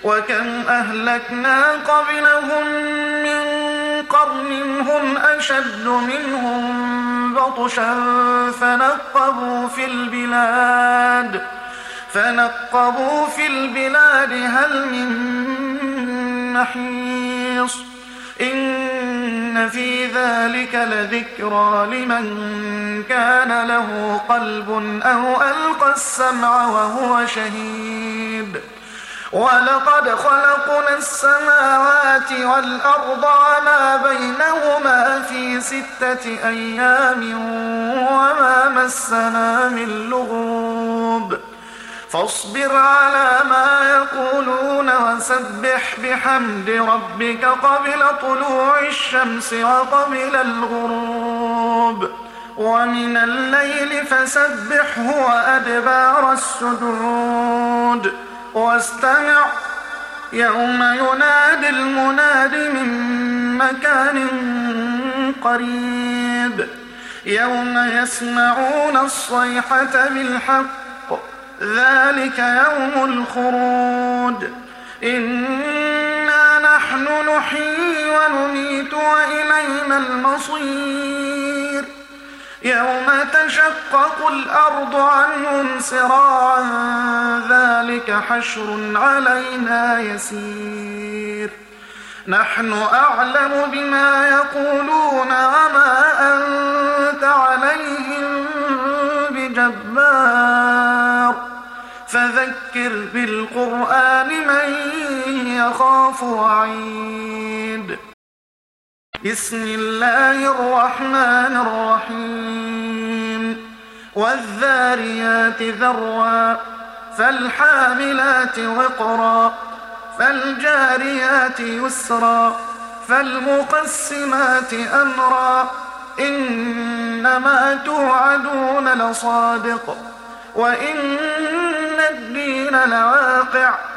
وكم أهلكنا قبلهم من قرن هم أشد منهم بطشا فنقبوا في البلاد هل من محيص إن في ذلك لذكرى لمن كان له قلب أو ألقى السمع وهو شهيد ولقد خلقنا السماوات والأرض وما بينهما في 6 أيام وما مسنا من لغوب فاصبر على ما يقولون وسبح بحمد ربك قبل طلوع الشمس وقبل الغروب ومن الليل فسبحه وأدبار السجود واستمع يوم ينادي المناد من مكان قريب يوم يسمعون الصيحة بالحق ذلك يوم الخروج إنا نحن نحيي ونميت وإلينا المصير يوم تشقق الأرض عنهم سراعا ذلك حشر علينا يسير نحن أعلم بما يقولون وما أنت عليهم بجبار فذكر بالقرآن من يخاف وعيد بسم الله الرحمن الرحيم والذاريات ذروا فالحاملات وقرا فالجاريات يسرا فالمقسمات أمرا إنما توعدون لصادق وإن الدين لواقع